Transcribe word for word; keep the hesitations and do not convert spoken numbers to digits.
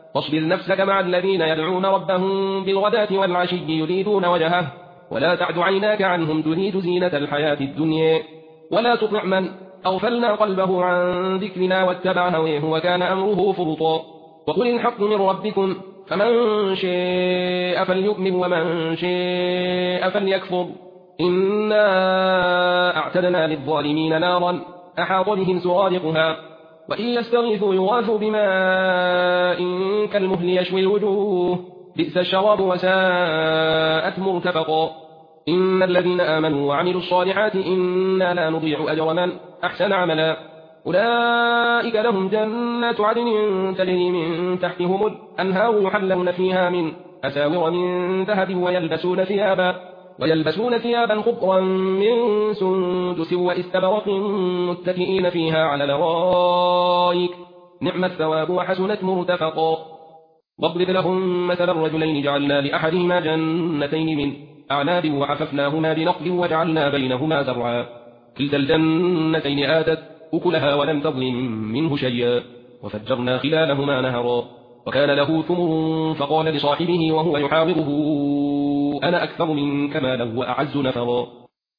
واصبر نفسك مع الذين يدعون ربهم بالغداة والعشي يريدون وجهه ولا تعد عيناك عنهم تريد زينة الحياة الدنيا ولا تطع من أغفلنا قلبه عن ذكرنا واتبع هويه وكان أمره فرطا وقل الحق من ربكم فمن شاء فليؤمن ومن شاء فليكفر إنا أعتدنا للظالمين نارا أحاط بهم سرادقها وإن يستغيثوا يغاثوا بماء كالمهل يشوي الوجوه بئس الشراب وساءت مرتفقا إن الذين آمنوا وعملوا الصالحات إنا لا نضيع أجر من أحسن عملا أولئك لهم جنات عدن تجري من تحتهم الأنهار يحلون فيها من أساور من ذهب ويلبسون ثيابا ويلبسون ثيابا خضرا من سندس واستبرق متكئين فيها على الارائك نعم الثواب وحسنت مرتفقا واضرب لهم مثل الرجلين جعلنا لأحدهما جنتين من أعناب وحففناهما بنخل وجعلنا بينهما زرعا كلتا الجنتين آتت أكلها ولم تظلم منه شيئا وفجرنا خلالهما نهرا وكان له ثمر فقال لصاحبه وهو يحاوره أنا أكثر منك مالا وأعز نفرا